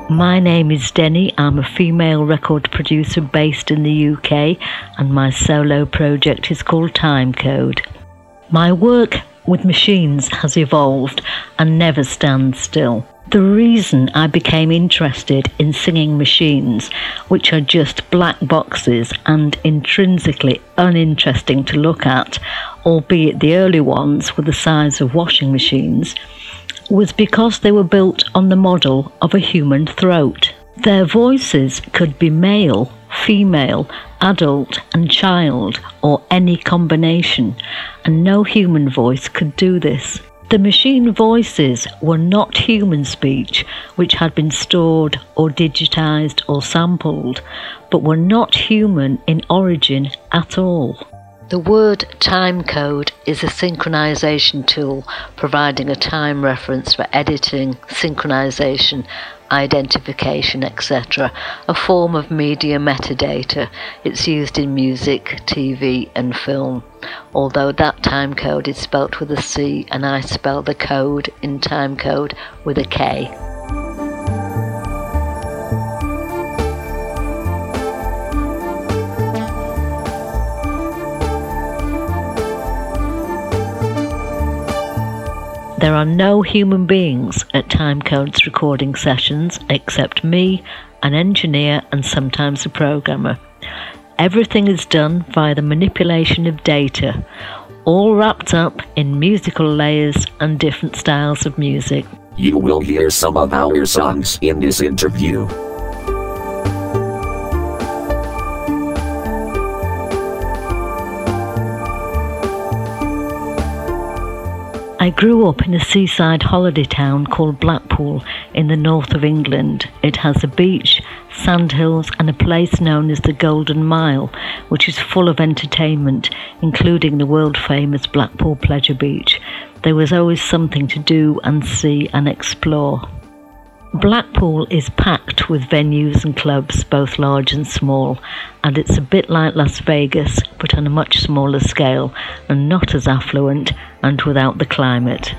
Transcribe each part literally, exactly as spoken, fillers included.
My name is Denny. I'm a female record producer based in the U K, and my solo project is called Timecode. My work with machines has evolved and never stands still. The reason I became interested in singing machines, which are just black boxes and intrinsically uninteresting to look at, albeit the early ones were the size of washing machines, was because they were built on the model of a human throat. Their voices could be male, female, adult and child, or any combination, and no human voice could do this. The machine voices were not human speech, which had been stored or digitized or sampled, but were not human in origin at all. The word timecode is a synchronization tool providing a time reference for editing, synchronization, identification, et cetera, a form of media metadata. It's used in music, T V and film. Although that timecode is spelt with a C and I spell the code in timecode with a K. There are no human beings at Timecode's recording sessions except me, an engineer and sometimes a programmer. Everything is done via the manipulation of data, all wrapped up in musical layers and different styles of music. You will hear some of our songs in this interview. I grew up in a seaside holiday town called Blackpool in the north of England. It has a beach, sandhills and a place known as the Golden Mile, which is full of entertainment, including the world-famous Blackpool Pleasure Beach. There was always something to do and see and explore. Blackpool is packed with venues and clubs, both large and small, and it's a bit like Las Vegas, but on a much smaller scale and not as affluent and without the climate.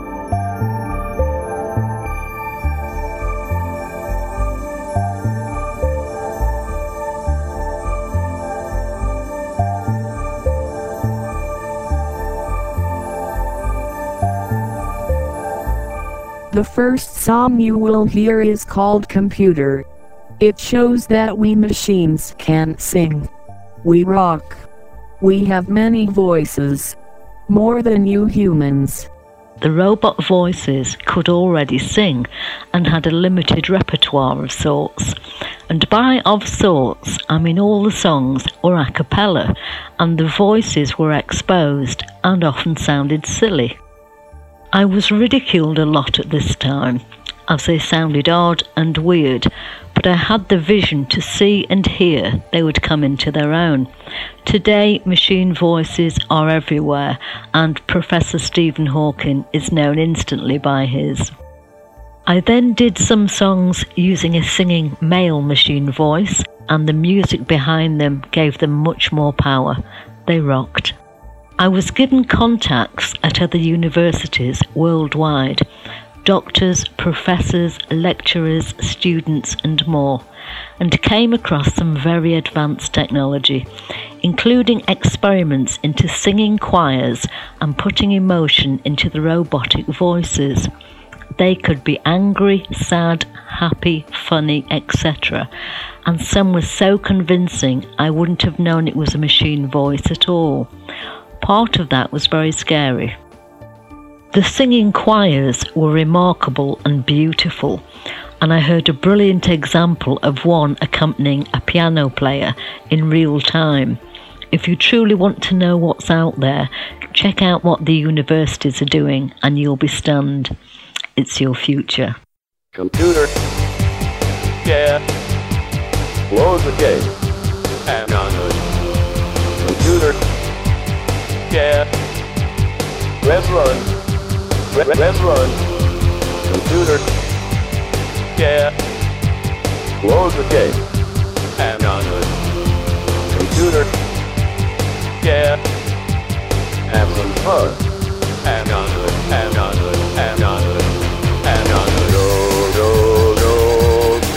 The first song you will hear is called Computer. It shows that we machines can sing. We rock. We have many voices. More than you humans. The robot voices could already sing and had a limited repertoire of sorts. And by of sorts, I mean all the songs were a cappella, and the voices were exposed and often sounded silly. I was ridiculed a lot at this time, as they sounded odd and weird, but I had the vision to see and hear they would come into their own. Today, machine voices are everywhere, and Professor Stephen Hawking is known instantly by his. I then did some songs using a singing male machine voice, and the music behind them gave them much more power. They rocked. I was given contacts at other universities worldwide, doctors, professors, lecturers, students and more, and came across some very advanced technology, including experiments into singing choirs and putting emotion into the robotic voices. They could be angry, sad, happy, funny, et cetera, and some were so convincing I wouldn't have known it was a machine voice at all. Part of that was very scary. The singing choirs were remarkable and beautiful, and I heard a brilliant example of one accompanying a piano player in real time. If you truly want to know what's out there, check out what the universities are doing and you'll be stunned. It's your future. Computer. Yeah. Close the gate. And on it. Computer. Yeah. Let's run. Let's run. Computer. Yeah. Close the gate. And on it. Computer. Yeah. Have some fun. And on it. And on it. And on it. And on it. Go, go, go.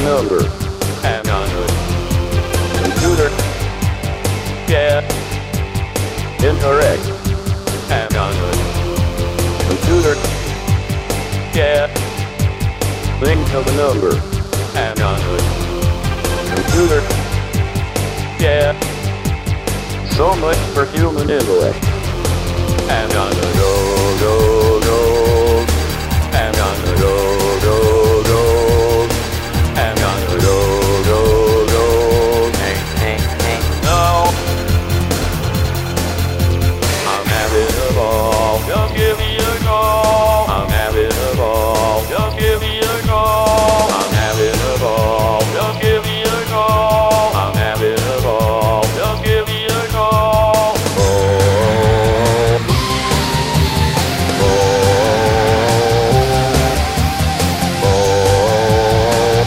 number. Hang on. Computer. Yeah. Incorrect. Hang on. Computer. Yeah. Think of a number. Hang on. Computer. Yeah. So much for human intellect. Hang on. Go, go, go. Hang on. Go, go, go. Hang on. Go, go, go. Hey, hey, hey. No. I'm having a ball. Just give me a call. I'm having a ball. Just give me a call. I'm having a ball. Just give me a call. I'm having a ball. Just give me a call. Oh. Oh. Oh.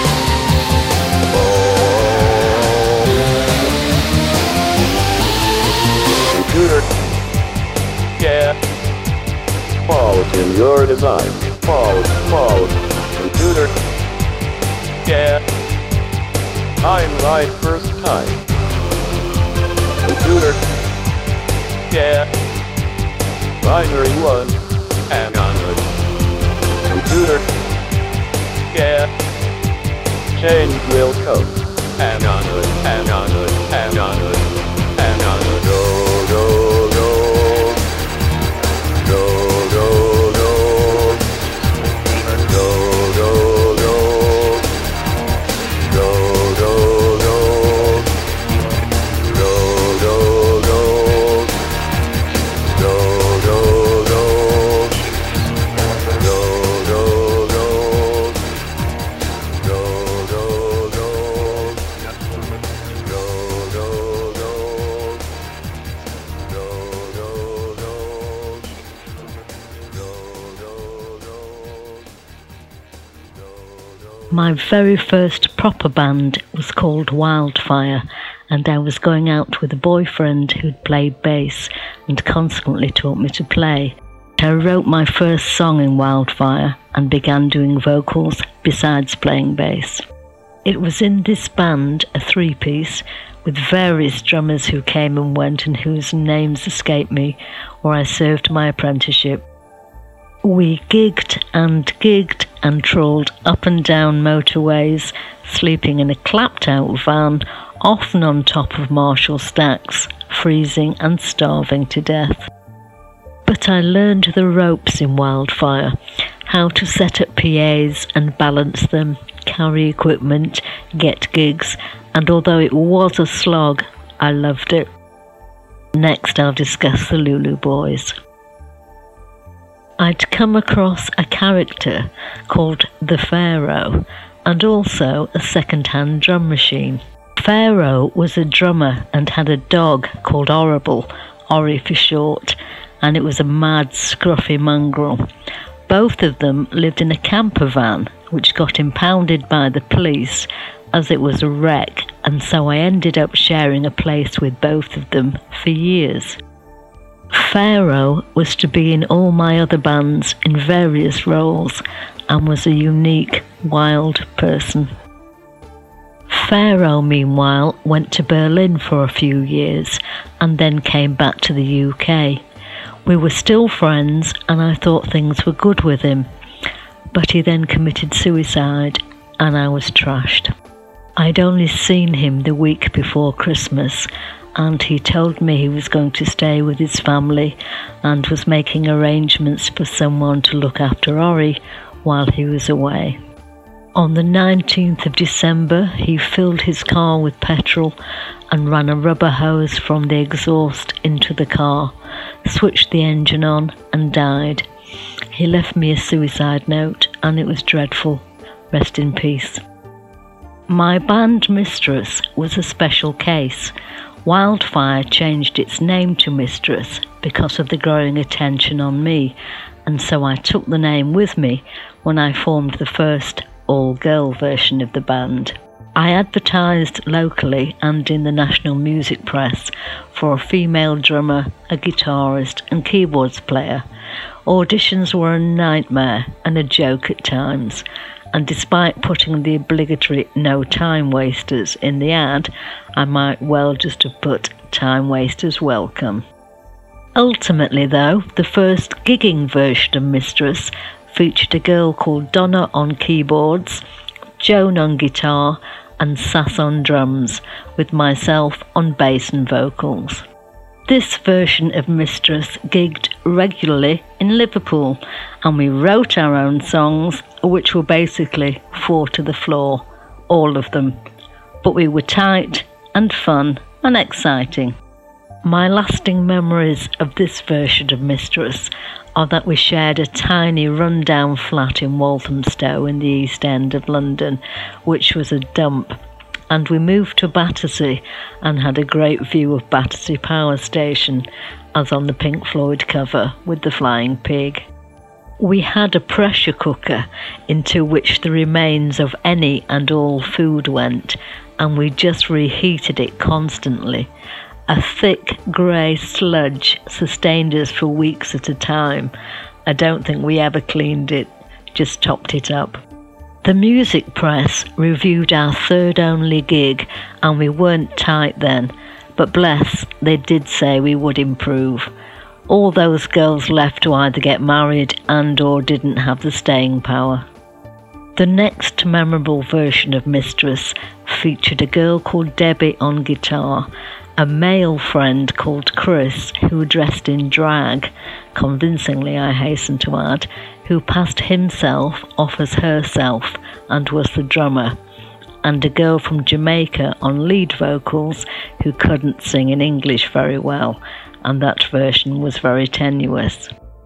Oh. Computer. Yeah. Fault in your design. Fault, fault. Computer. Yeah. I'm right first time. Computer. Yeah. Binary one. Hang on. Computer. Yeah. Change will come. Hang on. Hang on. Hang on. Hang on. Go, go, go. Go, go, go. Go, go, go. Go, go, go. Go, go, go. Go, go, go. Go, go, go. Go, go, go. Go, go, go. My very first proper band was called Wildfire, and I was going out with a boyfriend who'd played bass and consequently taught me to play. I wrote my first song in Wildfire and began doing vocals besides playing bass. It was in this band, a three-piece, with various drummers who came and went and whose names escape me, where I served my apprenticeship. We gigged and gigged and trawled up and down motorways, sleeping in a clapped-out van, often on top of Marshall stacks, freezing and starving to death. But I learned the ropes in Wildfire, how to set up P As and balance them, carry equipment, get gigs, and although it was a slog, I loved it. Next I'll discuss the Lulu Boys. I'd come across a character called the Pharaoh and also a second-hand drum machine. Pharaoh was a drummer and had a dog called Horrible, Ori for short, and it was a mad, scruffy mongrel. Both of them lived in a camper van which got impounded by the police as it was a wreck, and so I ended up sharing a place with both of them for years. Pharaoh was to be in all my other bands in various roles and was a unique, wild person. Pharaoh, meanwhile, went to Berlin for a few years and then came back to the U K. We were still friends and I thought things were good with him, but he then committed suicide and I was trashed. I'd only seen him the week before Christmas, and he told me he was going to stay with his family and was making arrangements for someone to look after Ori while he was away. On the nineteenth of December, he filled his car with petrol and ran a rubber hose from the exhaust into the car, switched the engine on and died. He left me a suicide note and it was dreadful. Rest in peace. My band Mistress was a special case. Wildfire changed its name to Mistress because of the growing attention on me, and so I took the name with me when I formed the first all-girl version of the band. I advertised locally and in the national music press for a female drummer, a guitarist and keyboards player. Auditions were a nightmare and a joke at times, and despite putting the obligatory no time wasters in the ad, I might well just have put time wasters welcome. Ultimately though, the first gigging version of Mistress featured a girl called Donna on keyboards, Joan on guitar, and Sass on drums, with myself on bass and vocals. This version of Mistress gigged regularly in Liverpool, and we wrote our own songs, which were basically four to the floor, all of them. But we were tight and fun and exciting. My lasting memories of this version of Mistress are that we shared a tiny run-down flat in Walthamstow in the East End of London, which was a dump, and we moved to Battersea and had a great view of Battersea Power Station, as on the Pink Floyd cover with the flying pig. We had a pressure cooker into which the remains of any and all food went, and we just reheated it constantly. A thick grey sludge sustained us for weeks at a time. I don't think we ever cleaned it, just topped it up. The music press reviewed our third only gig, and we weren't tight then, but bless, they did say we would improve. All those girls left to either get married and or didn't have the staying power. The next memorable version of Mistress featured a girl called Debbie on guitar, a male friend called Chris who dressed in drag, convincingly I hasten to add, who passed himself off as herself and was the drummer, and a girl from Jamaica on lead vocals who couldn't sing in English very well, and that version was very tenuous.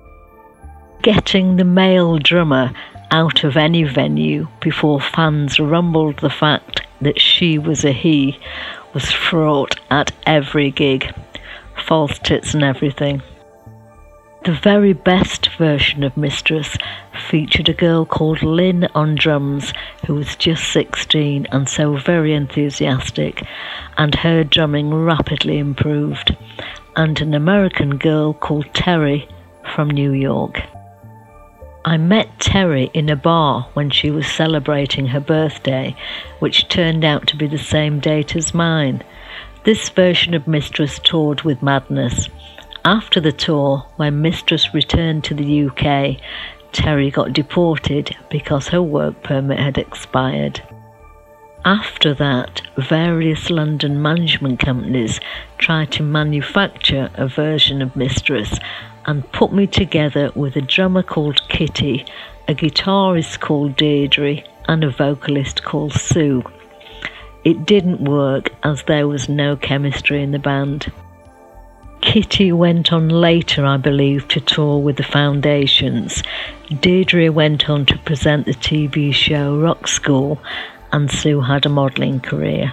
Getting the male drummer out of any venue before fans rumbled the fact that she was a he was fraught at every gig, false tits and everything. The very best version of Mistress featured a girl called Lynn on drums who was just sixteen and so very enthusiastic, and her drumming rapidly improved, and an American girl called Terry from New York. I met Terry in a bar when she was celebrating her birthday, which turned out to be the same date as mine. This version of Mistress toured with Madness. After the tour, when Mistress returned to the U K, Terry got deported because her work permit had expired. After that, various London management companies tried to manufacture a version of Mistress and put me together with a drummer called Kitty, a guitarist called Deirdre, and a vocalist called Sue. It didn't work as there was no chemistry in the band. Kitty went on later, I believe, to tour with the Foundations. Deirdre went on to present the T V show Rock School, and Sue had a modelling career.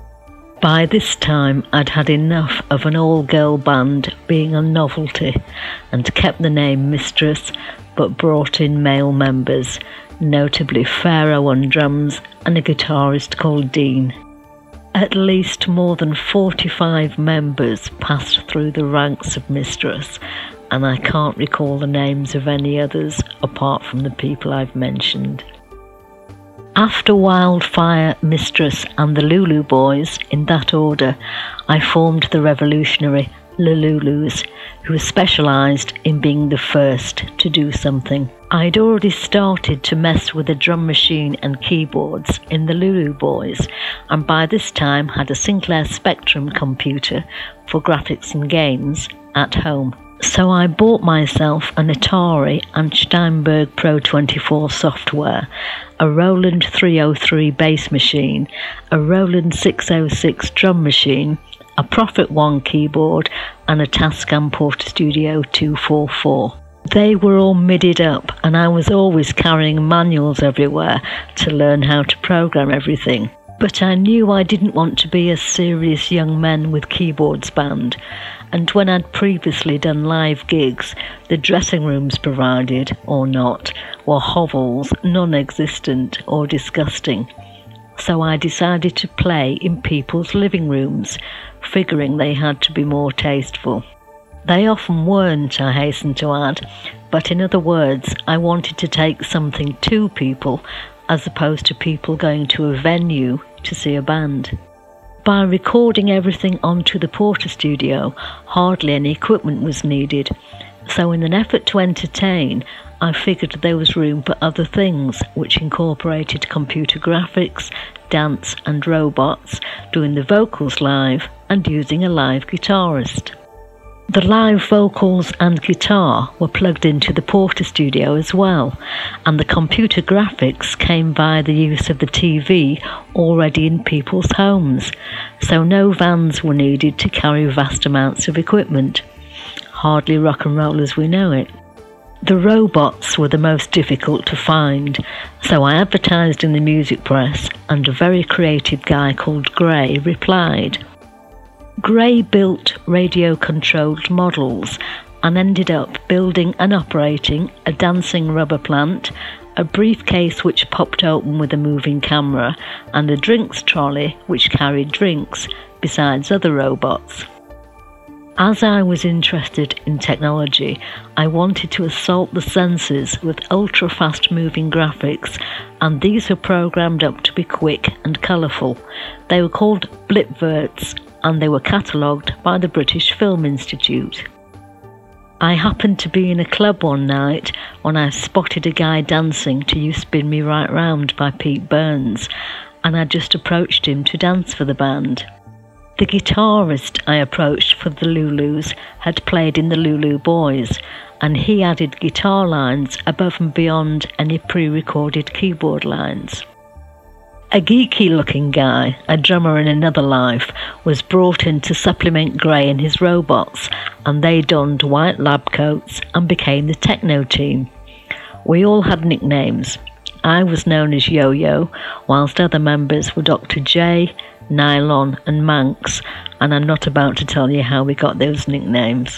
By this time, I'd had enough of an all-girl band being a novelty and kept the name Mistress, but brought in male members, notably Pharaoh on drums and a guitarist called Dean. At least more than forty-five members passed through the ranks of Mistress, and I can't recall the names of any others apart from the people I've mentioned. After Wildfire, Mistress and the Lulu Boys, in that order, I formed the revolutionary Lululus, who specialised in being the first to do something. I'd already started to mess with a drum machine and keyboards in the Lulu Boys, and by this time had a Sinclair Spectrum computer for graphics and games at home. So I bought myself an Atari and Steinberg Pro twenty-four software, a Roland three oh three bass machine, a Roland six oh six drum machine, a Prophet one keyboard, and a Tascam Portastudio two forty-four. They were all midied up, and I was always carrying manuals everywhere to learn how to program everything. But I knew I didn't want to be a serious young men with keyboards band, and when I'd previously done live gigs, the dressing rooms provided, or not, were hovels, non-existent or disgusting. So I decided to play in people's living rooms, figuring they had to be more tasteful. They often weren't, I hasten to add, but in other words, I wanted to take something to people as opposed to people going to a venue to see a band. By recording everything onto the Porter studio, hardly any equipment was needed, so in an effort to entertain, I figured there was room for other things, which incorporated computer graphics, dance and robots, doing the vocals live and using a live guitarist. The live vocals and guitar were plugged into the Porter studio as well, and the computer graphics came via the use of the T V already in people's homes, so no vans were needed to carry vast amounts of equipment. Hardly rock and roll as we know it. The robots were the most difficult to find, so I advertised in the music press, and a very creative guy called Gray replied. Gray built radio-controlled models and ended up building and operating a dancing rubber plant, a briefcase which popped open with a moving camera, and a drinks trolley which carried drinks, besides other robots. As I was interested in technology, I wanted to assault the senses with ultra-fast moving graphics, and these were programmed up to be quick and colourful. They were called Blipverts, and they were catalogued by the British Film Institute. I happened to be in a club one night when I spotted a guy dancing to You Spin Me Right Round by Pete Burns, and I just approached him to dance for the band. The guitarist I approached for the Lulus had played in the Lulu Boys, and he added guitar lines above and beyond any pre-recorded keyboard lines. A geeky-looking guy, a drummer in another life, was brought in to supplement Gray and his robots, and they donned white lab coats and became the techno team. We all had nicknames. I was known as Yo-Yo, whilst other members were Doctor J, Nylon and Manx, and I'm not about to tell you how we got those nicknames.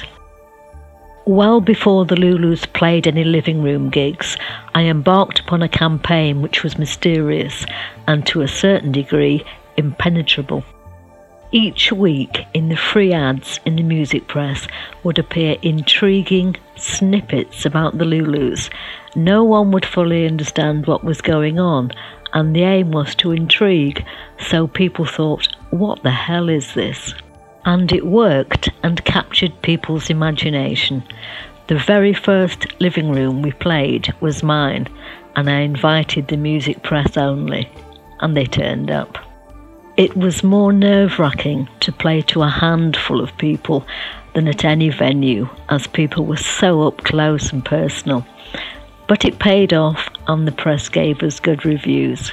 Well before the Lulus played any living room gigs, I embarked upon a campaign which was mysterious and to a certain degree impenetrable. Each week in the free ads in the music press would appear intriguing snippets about the Lulus. No one would fully understand what was going on, and the aim was to intrigue, so people thought, what the hell is this? And it worked and captured people's imagination. The very first living room we played was mine, and I invited the music press only, and they turned up. It was more nerve-wracking to play to a handful of people than at any venue, as people were so up close and personal. But it paid off, and the press gave us good reviews.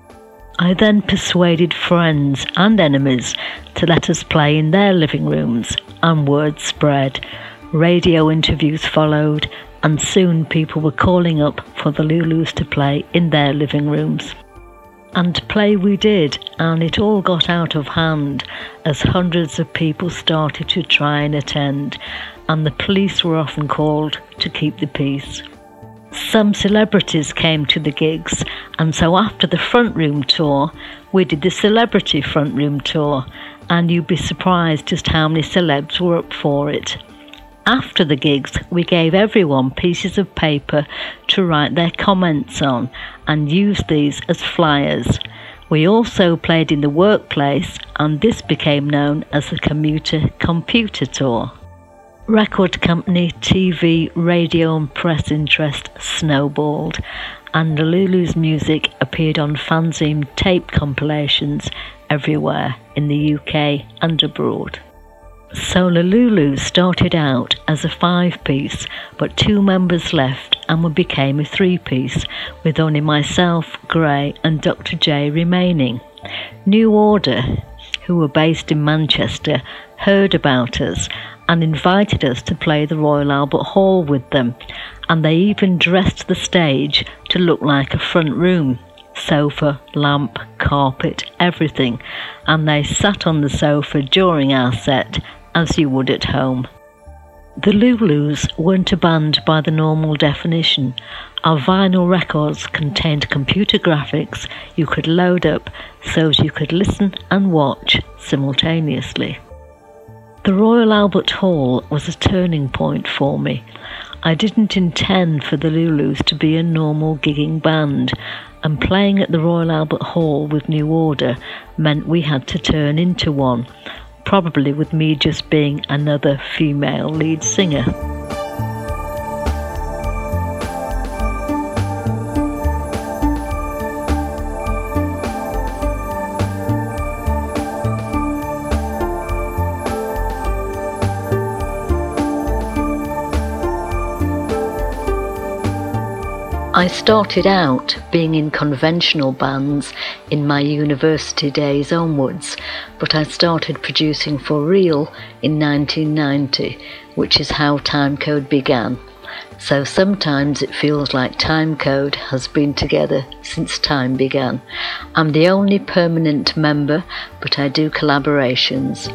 I then persuaded friends and enemies to let us play in their living rooms, and word spread. Radio interviews followed, and soon people were calling up for the Lulus to play in their living rooms. And play we did, and it all got out of hand as hundreds of people started to try and attend, and the police were often called to keep the peace. Some celebrities came to the gigs, and so after the front room tour, we did the celebrity front room tour, and you'd be surprised just how many celebs were up for it. After the gigs, we gave everyone pieces of paper to write their comments on, and used these as flyers. We also played in the workplace, and this became known as the Commuter Computer Tour. Record company, T V, radio and press interest snowballed, and the Lulu's music appeared on fanzine tape compilations everywhere in the U K and abroad. So the Lulus started out as a five-piece, but two members left and we became a three-piece, with only myself, Gray and Doctor J remaining. New Order, who were based in Manchester, heard about us and invited us to play the Royal Albert Hall with them, and they even dressed the stage to look like a front room. Sofa, lamp, carpet, everything, and they sat on the sofa during our set as you would at home. The Lulus weren't a band by the normal definition. Our vinyl records contained computer graphics you could load up so you could listen and watch simultaneously. The Royal Albert Hall was a turning point for me. I didn't intend for the Lulus to be a normal gigging band, and playing at the Royal Albert Hall with New Order meant we had to turn into one, probably with me just being another female lead singer. I started out being in conventional bands in my university days onwards, but I started producing for real in nineteen ninety, which is how Timecode began. So sometimes it feels like Timecode has been together since time began. I'm the only permanent member, but I do collaborations.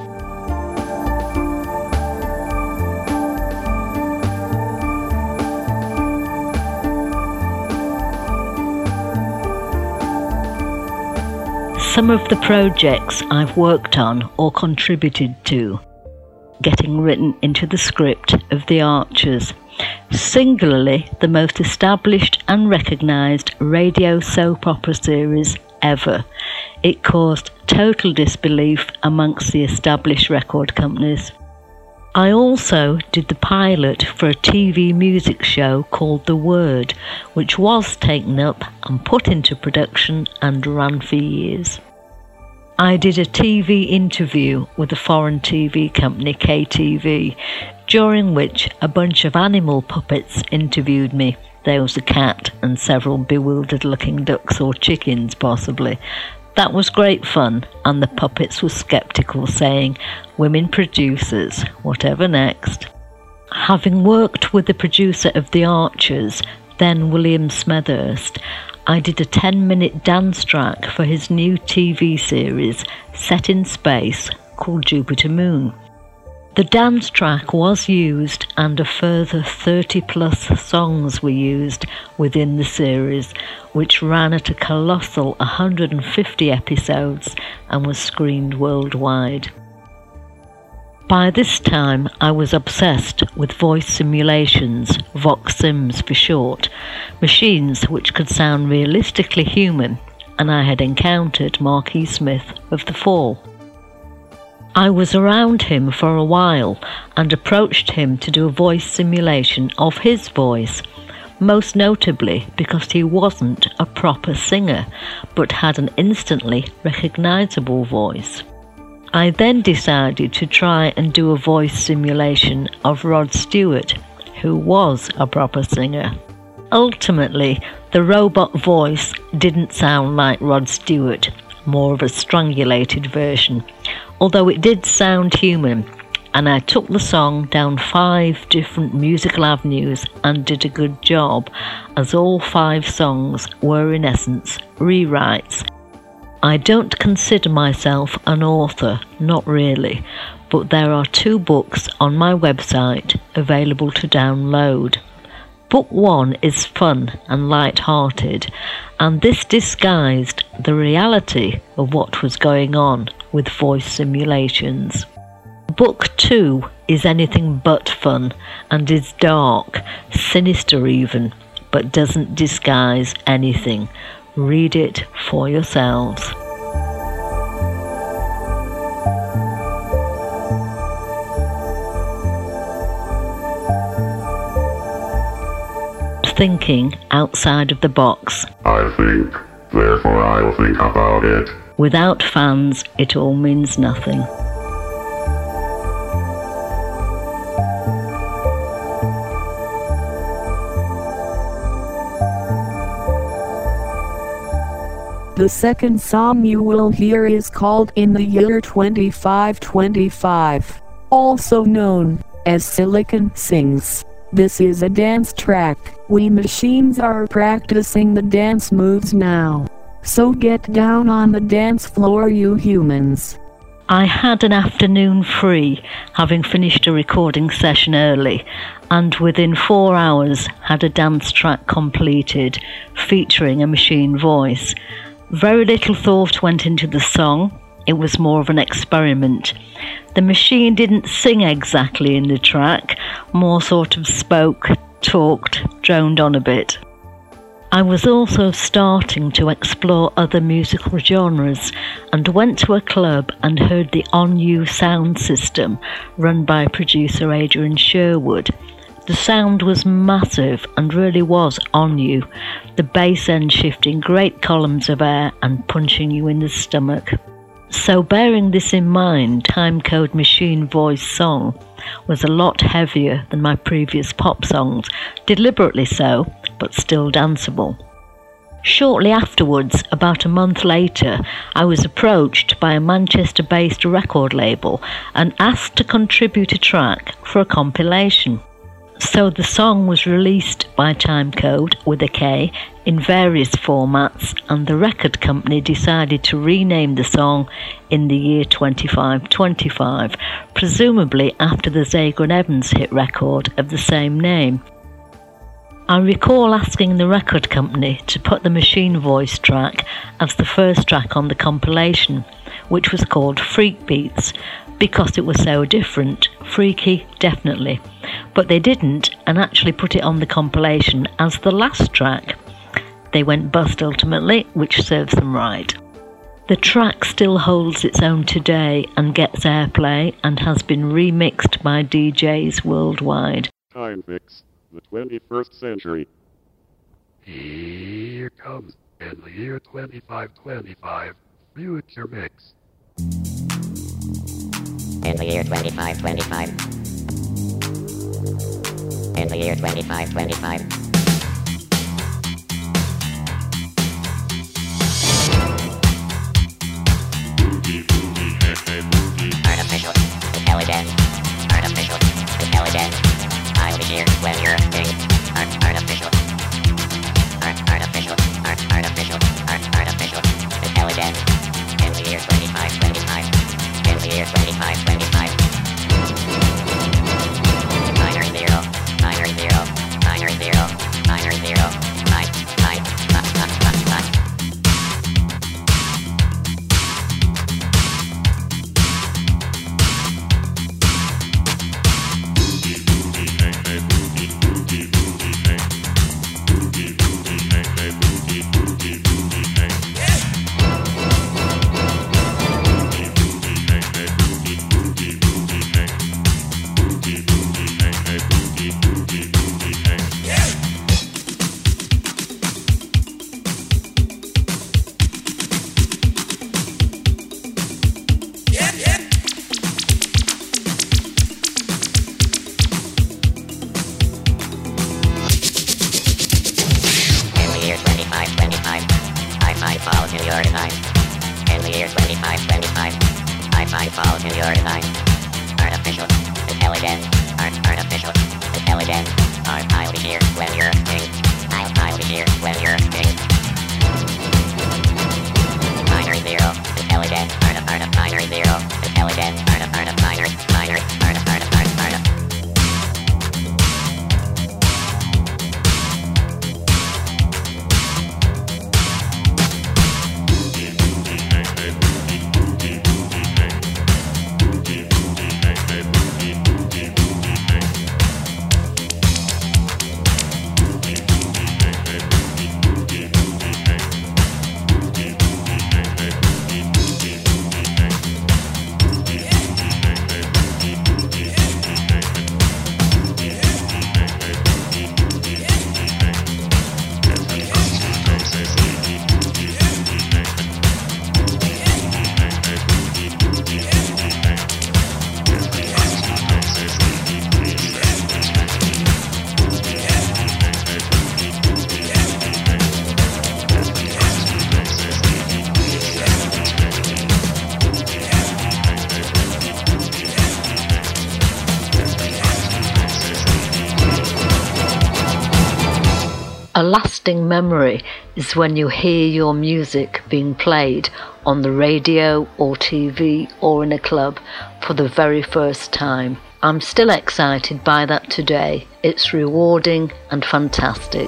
Some of the projects I've worked on or contributed to: getting written into the script of The Archers, singularly the most established and recognised radio soap opera series ever. It caused total disbelief amongst the established record companies. I also did the pilot for a T V music show called The Word, which was taken up and put into production and ran for years. I did a T V interview with a foreign T V company, K T V, during which a bunch of animal puppets interviewed me. There was a cat and several bewildered-looking ducks or chickens, possibly. That was great fun, and the puppets were sceptical, saying, "Women producers, whatever next?" Having worked with the producer of The Archers, then William Smethurst, I did a ten-minute dance track for his new T V series set in space called Jupiter Moon. The dance track was used, and a further thirty plus songs were used within the series, which ran at a colossal one hundred fifty episodes and was screened worldwide. By this time, I was obsessed with voice simulations, Vox Sims for short, machines which could sound realistically human, and I had encountered Marquis Smith of The Fall. I was around him for a while and approached him to do a voice simulation of his voice, most notably because he wasn't a proper singer, but had an instantly recognisable voice. I then decided to try and do a voice simulation of Rod Stewart, who was a proper singer. Ultimately, the robot voice didn't sound like Rod Stewart, more of a strangulated version, although it did sound human, and I took the song down five different musical avenues and did a good job, as all five songs were in essence rewrites. I don't consider myself an author, not really, but there are two books on my website available to download. Book one is fun and light-hearted, and this disguised the reality of what was going on with voice simulations. Book two is anything but fun and is dark, sinister even, but doesn't disguise anything. Read it for yourselves. Thinking outside of the box. I think, therefore I will think about it. Without fans, it all means nothing. The second song you will hear is called In the Year twenty-five twenty-five, also known as Silicon Sings. This is a dance track. We machines are practicing the dance moves now. So get down on the dance floor, you humans. I had an afternoon free, having finished a recording session early, and within four hours had a dance track completed, featuring a machine voice. Very little thought went into the song. It was more of an experiment. The machine didn't sing exactly in the track, more sort of spoke, talked, droned on a bit. I was also starting to explore other musical genres and went to a club and heard the On You sound system run by producer Adrian Sherwood. The sound was massive and really was on you, the bass end shifting great columns of air and punching you in the stomach. So bearing this in mind, Timecode Machine Voice song was a lot heavier than my previous pop songs, deliberately so, but still danceable. Shortly afterwards, about a month later, I was approached by a Manchester-based record label and asked to contribute a track for a compilation. So the song was released by Timecode with a K in various formats, and the record company decided to rename the song in the year twenty-five twenty-five, presumably after the Zager and Evans hit record of the same name. I recall asking the record company to put the Machine Voice track as the first track on the compilation, which was called Freak Beats, because it was so different. Freaky, definitely. But they didn't, and actually put it on the compilation as the last track. They went bust ultimately, which serves them right. The track still holds its own today and gets airplay and has been remixed by D Js worldwide. Time Fix, the twenty-first century. Here comes, in the year twenty-five twenty-five, Future Mix. In the year twenty-five twenty-five. In the year twenty-five twenty-five. Artificial intelligence. Artificial intelligence. I'll be here when you're a thing. Art- artificial. Art- artificial. Art- artificial. Art- artificial intelligence. In the year twenty-five twenty-five. In the year twenty-five twenty-five. Minor zero. Minor zero. Minor zero. Minor zero. Nine. Nine. Nine. Nine. Nine. Nine. A lasting memory is when you hear your music being played on the radio or T V or in a club for the very first time. I'm still excited by that today. It's rewarding and fantastic.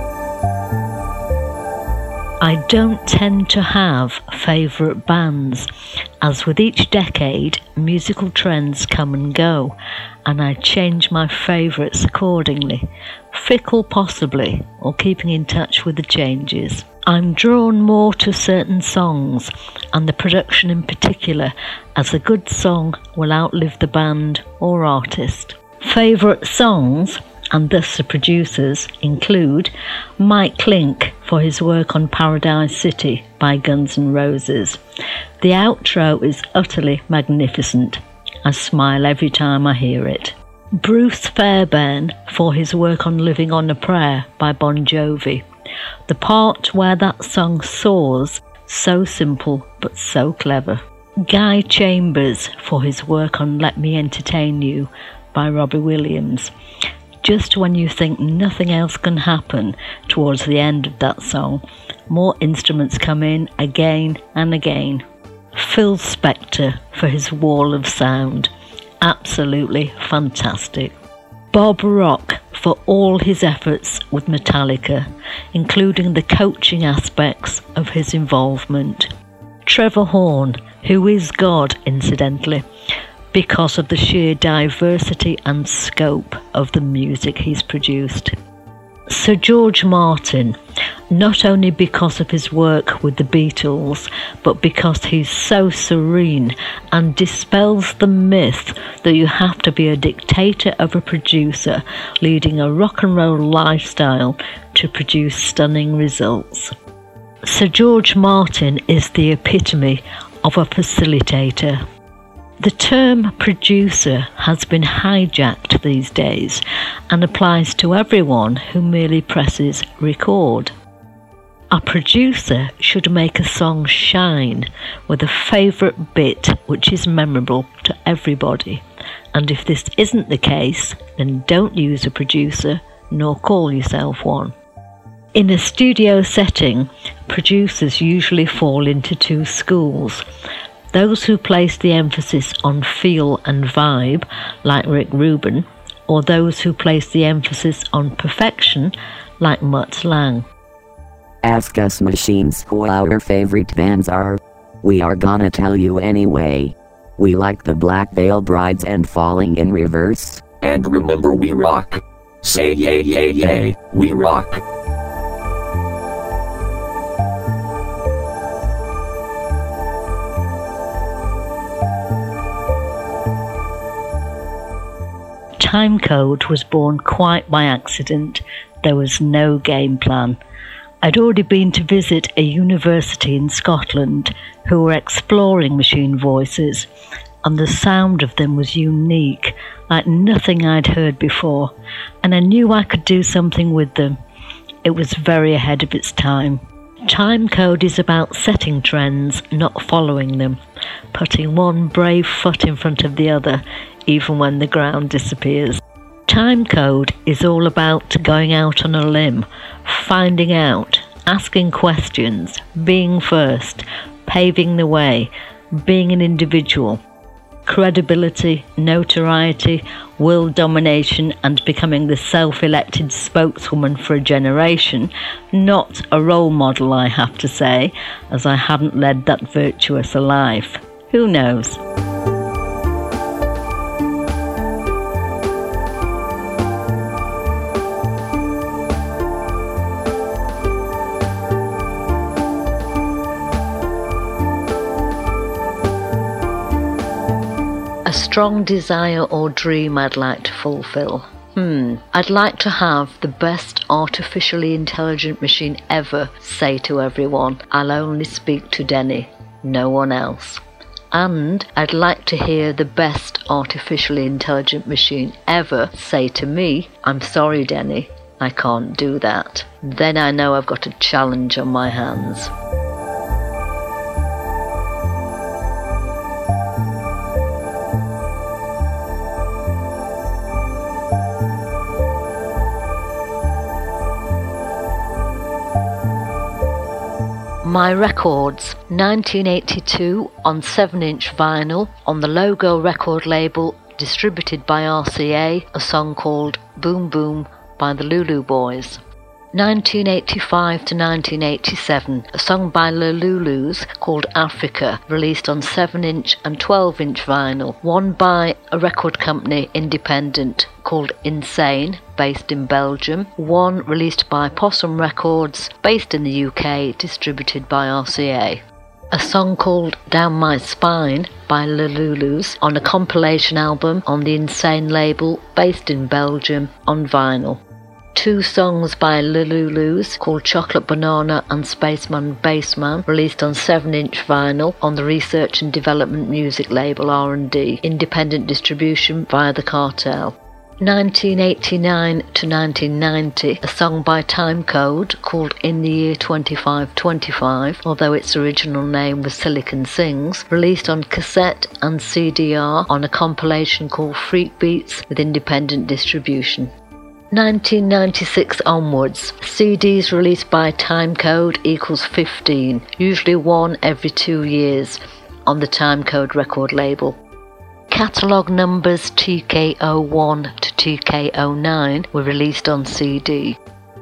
I don't tend to have favourite bands, As with each decade, musical trends come and go, and I change my favourites accordingly, fickle possibly, or keeping in touch with the changes. I'm drawn more to certain songs, and the production in particular, as a good song will outlive the band or artist. Favourite songs, and thus the producers, include Mike Clink for his work on Paradise City by Guns N' Roses. The outro is utterly magnificent. I smile every time I hear it. Bruce Fairbairn for his work on Living on a Prayer by Bon Jovi. The part where that song soars, so simple but so clever. Guy Chambers for his work on Let Me Entertain You by Robbie Williams. Just when you think nothing else can happen towards the end of that song, more instruments come in again and again. Phil Spector for his Wall of Sound. Absolutely fantastic. Bob Rock for all his efforts with Metallica, including the coaching aspects of his involvement. Trevor Horn, who is God, incidentally, because of the sheer diversity and scope of the music he's produced. Sir George Martin, not only because of his work with the Beatles, but because he's so serene and dispels the myth that you have to be a dictator of a producer leading a rock and roll lifestyle to produce stunning results. Sir George Martin is the epitome of a facilitator. The term producer has been hijacked these days and applies to everyone who merely presses record. A producer should make a song shine with a favourite bit which is memorable to everybody, and if this isn't the case, then don't use a producer nor call yourself one. In a studio setting, producers usually fall into two schools. Those who place the emphasis on feel and vibe, like Rick Rubin, or those who place the emphasis on perfection, like Mutt Lange. Ask us machines who our favorite bands are. We are gonna tell you anyway. We like the Black Veil Brides and Falling in Reverse. And remember, we rock. Say yay, yay, yay, we rock. Timecode was born quite by accident. There was no game plan. I'd already been to visit a university in Scotland who were exploring machine voices, and the sound of them was unique, like nothing I'd heard before, and I knew I could do something with them. It was very ahead of its time. Timecode is about setting trends, not following them, putting one brave foot in front of the other, even when the ground disappears. Timecode is all about going out on a limb, finding out, asking questions, being first, paving the way, being an individual. Credibility, notoriety, world domination, and becoming the self-elected spokeswoman for a generation. Not a role model, I have to say, as I haven't led that virtuous a life. Who knows? A strong desire or dream I'd like to fulfill. Hmm. I'd like to have the best artificially intelligent machine ever say to everyone, "I'll only speak to Denny, no one else." And I'd like to hear the best artificially intelligent machine ever say to me, "I'm sorry, Denny, I can't do that." Then I know I've got a challenge on my hands. My records, nineteen eighty-two on seven inch vinyl on the Logo record label, distributed by R C A, a song called Boom Boom by the Lulu Boys. nineteen eighty-five to nineteen eighty-seven, a song by the Lulus called Africa, released on seven inch and twelve inch vinyl. One by a record company independent called Insane, based in Belgium. One released by Possum Records, based in the U K, distributed by R C A. A song called Down My Spine by the Lulus on a compilation album on the Insane label, based in Belgium, on vinyl. Two songs by the Lulus called Chocolate Banana and Spaceman Bassman, released on seven inch vinyl on the Research and Development Music label R and D, independent distribution via the Cartel. nineteen eighty-nine to nineteen ninety, a song by Timecode called In the Year twenty-five twenty-five, although its original name was Silicon Sings, released on cassette and C D R on a compilation called Freak Beats with independent distribution. nineteen ninety-six onwards, C Ds released by Timecode equals fifteen, usually one every two years, on the Timecode record label. Catalogue numbers T K zero one to T K zero nine were released on C D.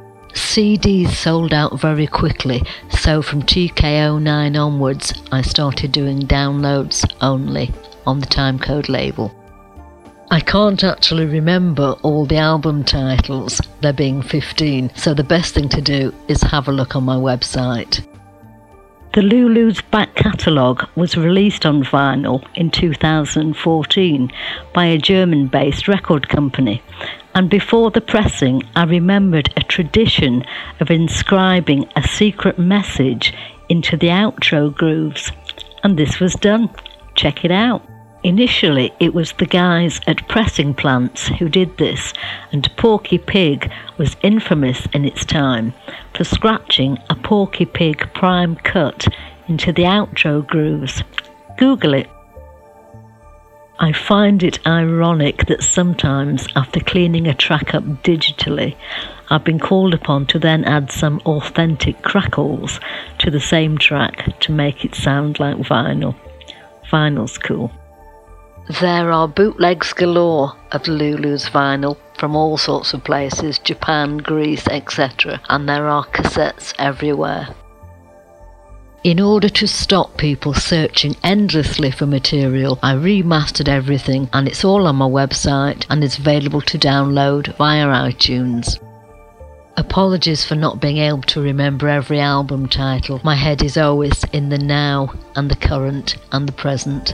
C Ds sold out very quickly, so from T K zero nine onwards I started doing downloads only on the Timecode label. I can't actually remember all the album titles, there being fifteen, so the best thing to do is have a look on my website. The Lulus back catalogue was released on vinyl in two thousand fourteen by a German-based record company, and before the pressing I remembered a tradition of inscribing a secret message into the outro grooves, and this was done. Check it out. Initially, it was the guys at Pressing Plants who did this, and Porky Pig was infamous in its time for scratching a Porky Pig prime cut into the outro grooves. Google it. I find it ironic that sometimes, after cleaning a track up digitally, I've been called upon to then add some authentic crackles to the same track to make it sound like vinyl. Vinyl's cool. There are bootlegs galore of Lulu's vinyl from all sorts of places, Japan, Greece, et cetera, and there are cassettes everywhere. In order to stop people searching endlessly for material, I remastered everything, and it's all on my website and is available to download via iTunes. Apologies for not being able to remember every album title. My head is always in the now and the current and the present.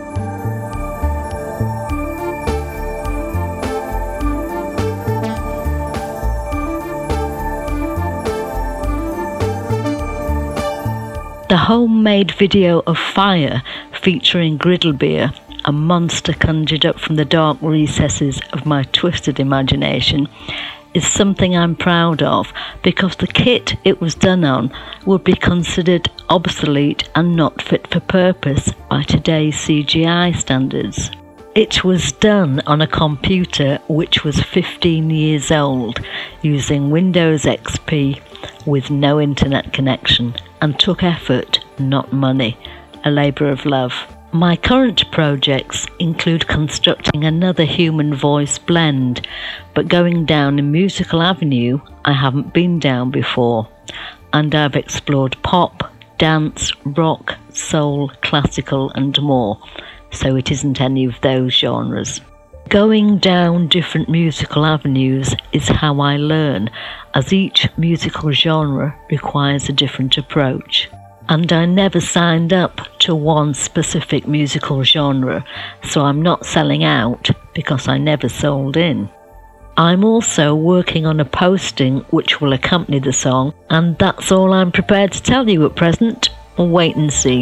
The homemade video of Fire, featuring Griddlebeer, a monster conjured up from the dark recesses of my twisted imagination, is something I'm proud of, because the kit it was done on would be considered obsolete and not fit for purpose by today's C G I standards. It was done on a computer which was fifteen years old, using Windows X P with no internet connection, and took effort, not money, a labour of love. My current projects include constructing another human voice blend, but going down a musical avenue I haven't been down before, and I've explored pop, dance, rock, soul, classical and more, so it isn't any of those genres. Going down different musical avenues is how I learn, as each musical genre requires a different approach. And I never signed up to one specific musical genre, so I'm not selling out because I never sold in. I'm also working on a posting which will accompany the song, and that's all I'm prepared to tell you at present. Wait and see.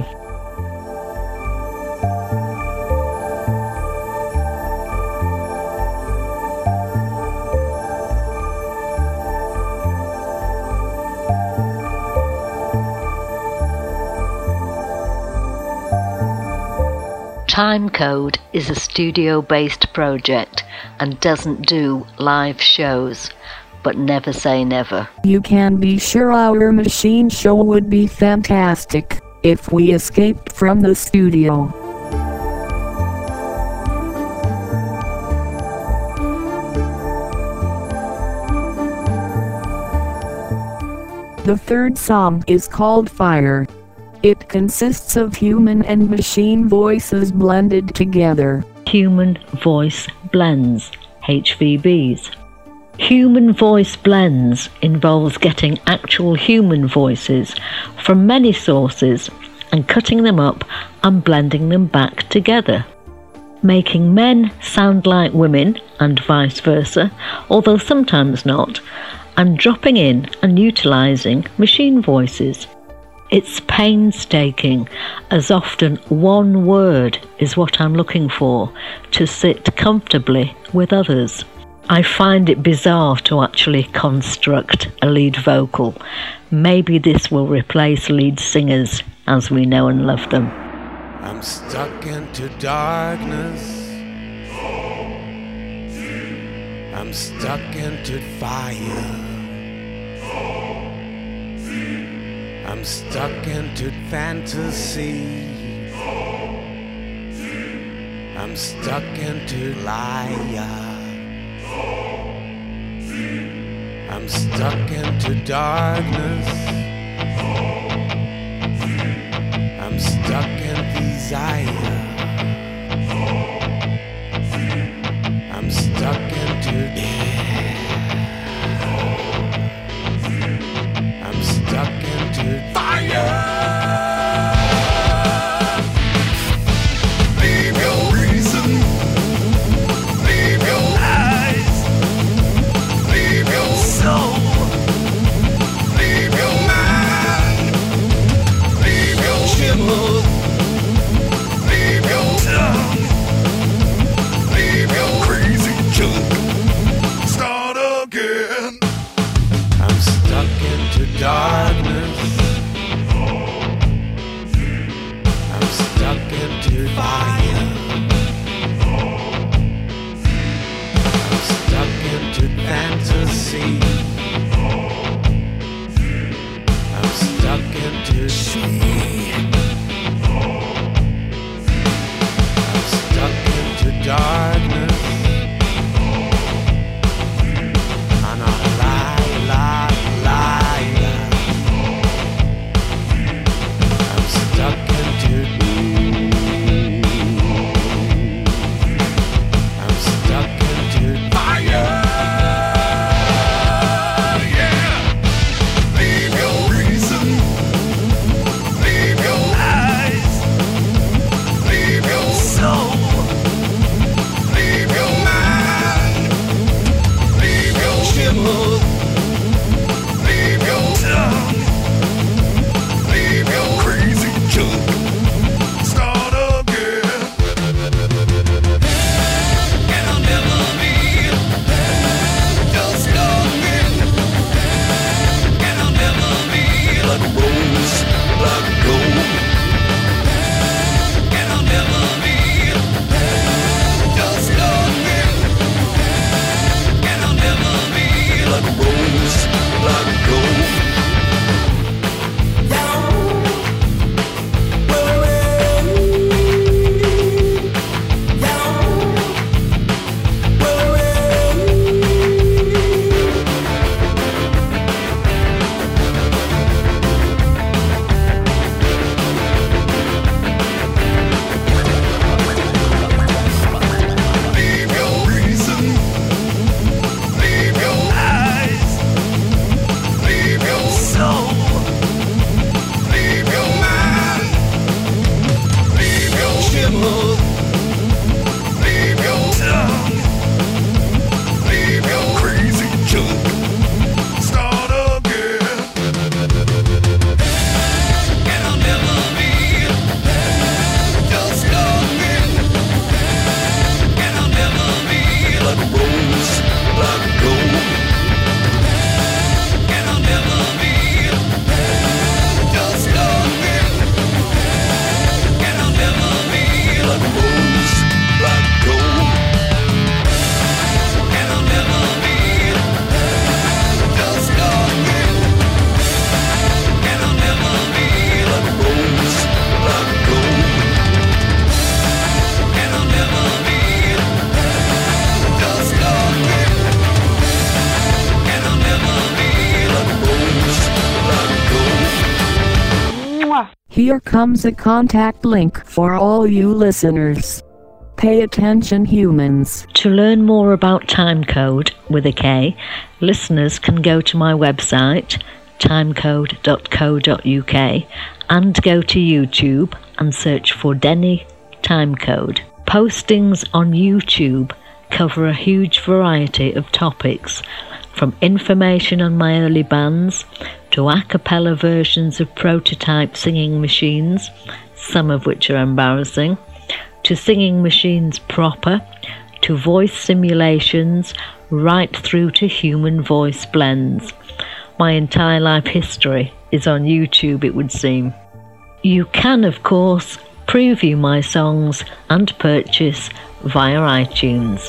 Timecode is a studio-based project and doesn't do live shows, but never say never. You can be sure our machine show would be fantastic if we escaped from the studio. The third song is called Fire. It consists of human and machine voices blended together. Human voice blends, H V Bs. Human voice blends involves getting actual human voices from many sources and cutting them up and blending them back together, making men sound like women and vice versa, although sometimes not, and dropping in and utilising machine voices. It's painstaking, as often one word is what I'm looking for to sit comfortably with others. I find it bizarre to actually construct a lead vocal. Maybe this will replace lead singers as we know and love them. I'm stuck into darkness. I'm stuck into fire. I'm stuck into fantasy. I'm stuck into liar. I'm stuck into darkness. I'm stuck in desire. I'm stuck into I'm stuck into fire. Leave your reason. Leave your eyes. Leave your soul. Leave your mind. Leave your shimmer. Leave your tongue. Leave your crazy junk. Start again. I'm stuck into darkness. I'm stuck into fire. I'm stuck into fantasy. I'm stuck into she. I'm stuck into darkness. And I lie, lie, lie. I'm stuck into I'm stuck into fire. Yeah. Leave your reason. Leave your Here comes a contact link for all you listeners. Pay attention, humans. To learn more about Timecode with a K, listeners can go to my website, timecode dot co dot uk, and go to YouTube and search for Denny Timecode. Postings on YouTube cover a huge variety of topics, from information on my early bands to a cappella versions of prototype singing machines, some of which are embarrassing, to singing machines proper, to voice simulations, right through to human voice blends. My entire life history is on YouTube, it would seem. You can, of course, preview my songs and purchase via iTunes.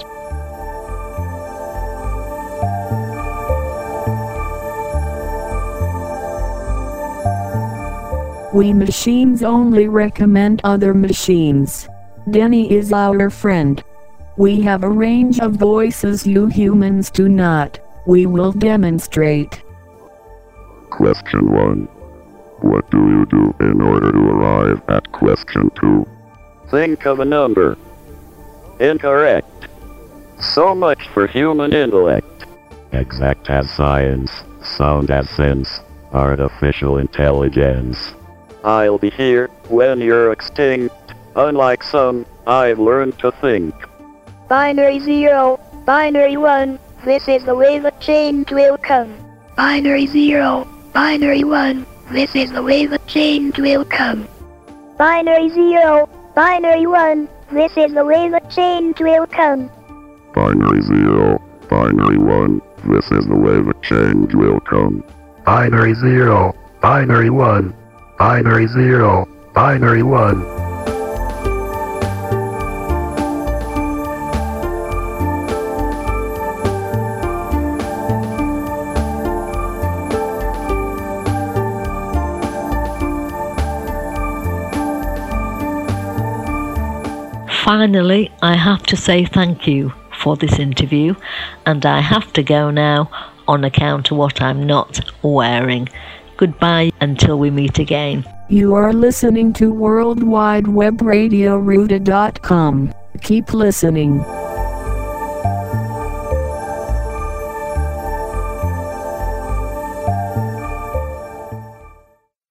We machines only recommend other machines. Denny is our friend. We have a range of voices you humans do not. We will demonstrate. Question one. What do you do in order to arrive at question two? Think of a number. Incorrect. So much for human intellect. Exact as science, sound as sense, artificial intelligence. I'll be here when you're extinct. Unlike some, I've learned to think. Binary zero, binary one, this is the way the change will come. Binary zero, binary one, this is the way the change will come. Binary zero, binary one, this is the way the change will come. Binary zero, binary one, this is the way the change will come. Binary zero, binary one, binary zero, binary one. Finally, I have to say thank you for this interview, and I have to go now on account of what I'm not wearing. Goodbye until we meet again. You are listening to World Wide Web Radio Ruta dot com. Keep listening.